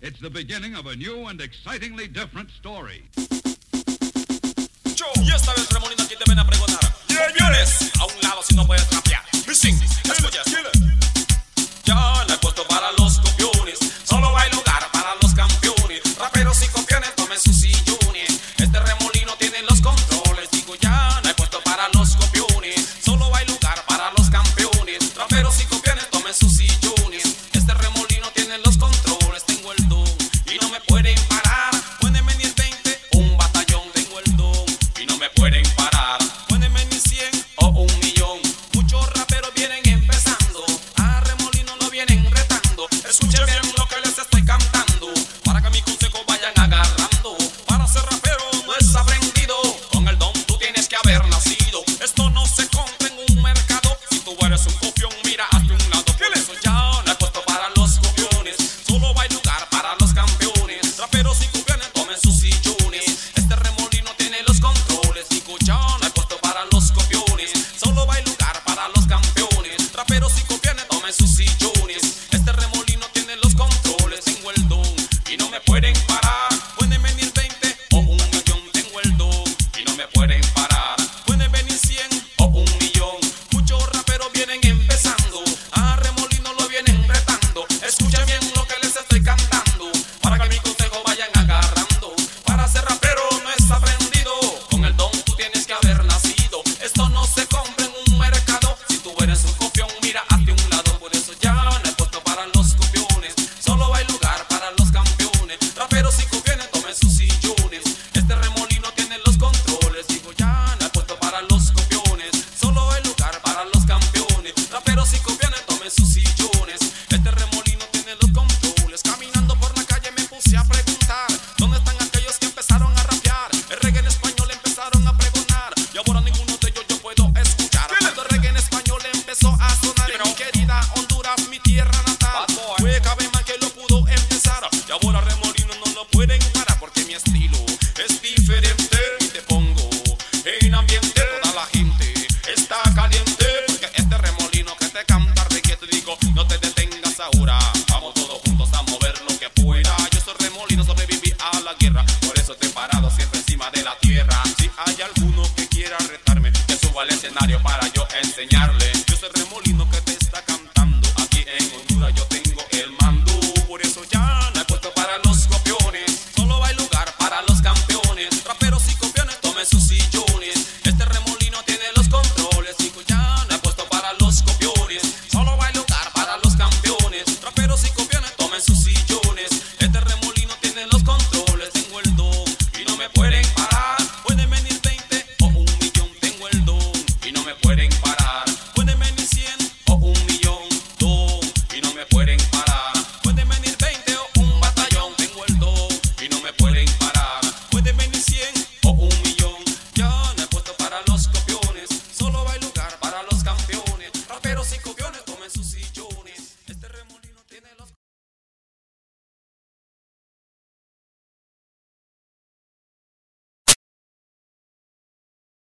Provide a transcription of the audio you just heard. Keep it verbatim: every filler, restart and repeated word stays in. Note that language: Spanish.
It's the beginning of a new and excitingly different story. Yo, y esta vez Remolino aquí te viene a pregonar. Campeones, a un lado si no puedes rapear. Listen, escuchas. Ya le he puesto para los campeones. Solo hay lugar para los campeones. Raperos y campeones, tomen sus sillones. Este Remolino tiene los controles. Digo ya, le he puesto para los campeones. Solo hay lugar para los campeones. Raperos y campeones, tomen sus sillones. Este Remolino tiene los controles. Tengo el don y no me pueden parar. Pueden venir veinte, un batallón. Tengo el don y no me pueden parar. Pueden venir cien o un millón. Muchos raperos vienen empezando. A Remolino lo vienen retando. Escuchen bien lo que les estoy cantando, para que mi consejo vayan agarrando. Para ser rapero no es aprendido. Con el don tú tienes que haber nacido. Esto no se compra en un mercado. Si tú eres un copión, mira hazte un lado. Por eso ya no he puesto para los copiones. Solo hay lugar para los campeones. Raperos y copiones, tomen sus sillones. Este Remolino tiene los controles. Digo ya no he puesto para los copiones. Solo hay lugar para los campeones. Raperos y copiones, tomen sus sillones. Este Remolino tiene los controles. Tengo el don y no me pueden parar. Pueden venir veinte o un millón. Tengo el don y no me pueden parar. Pueden venir cien o un millón. Muchos raperos vienen empezando. A Remolino lo vienen retando. Escuchen bien lo que les estoy cantando, para que mi consejo vayan agarrando. Para ser rapero no es aprendido. Con el don tú tienes que haber nacido. Esto no se compra en un mercado. Si tú eres un copión, mira hazte un lado. Por eso ya no he puesto para los copiones. Solo hay lugar para los campeones. Raperos y copiones, tomen sus sillones. Este Remolino tiene los controles. Digo ya no he puesto para los copiones. Solo hay lugar para los campeones. Raperos y copiones, tomen sus sillones. Este Remolino tiene los controles. Caminando por la calle me puse a preguntar, ¿dónde están aquellos que empezaron a rapear? El reggae en español empezaron a pregonar, y ahora ninguno de ellos yo puedo escuchar. Cuando el reggae en español empezó a sonar en mi querida Honduras, mi tierra natal, fue Cabema que lo pudo empezar. Y ahora Remolino no lo pueden parar, porque mi estilo es diferente. Y te pongo en ambiente, toda la gente está caliente, porque este Remolino que te canta reggae, te digo, no te detengas ahora. Vamos todos juntos a mover lo que pueda. Yo soy Remolino, sobreviví a la guerra, por eso te he parado siempre encima de la tierra. Si hay alguno que quiera retarme, que suba al escenario para yo enseñarle. Yo soy Remolino que te está cantando. Aquí en Honduras yo tengo el mando. Por eso ya no he puesto para los copiones. Solo hay lugar para los campeones. Raperos y copiones, tomen sus sillones. Este Remolino tiene los controles. Digo ya no he puesto para los copiones. Solo hay lugar para los campeones. Raperos y copiones, tomen sus sillones. Este Remolino tiene los controles. Tengo el don y no me pueden parar. Pueden venir veinte o un millón. Tengo el don y no me pueden parar.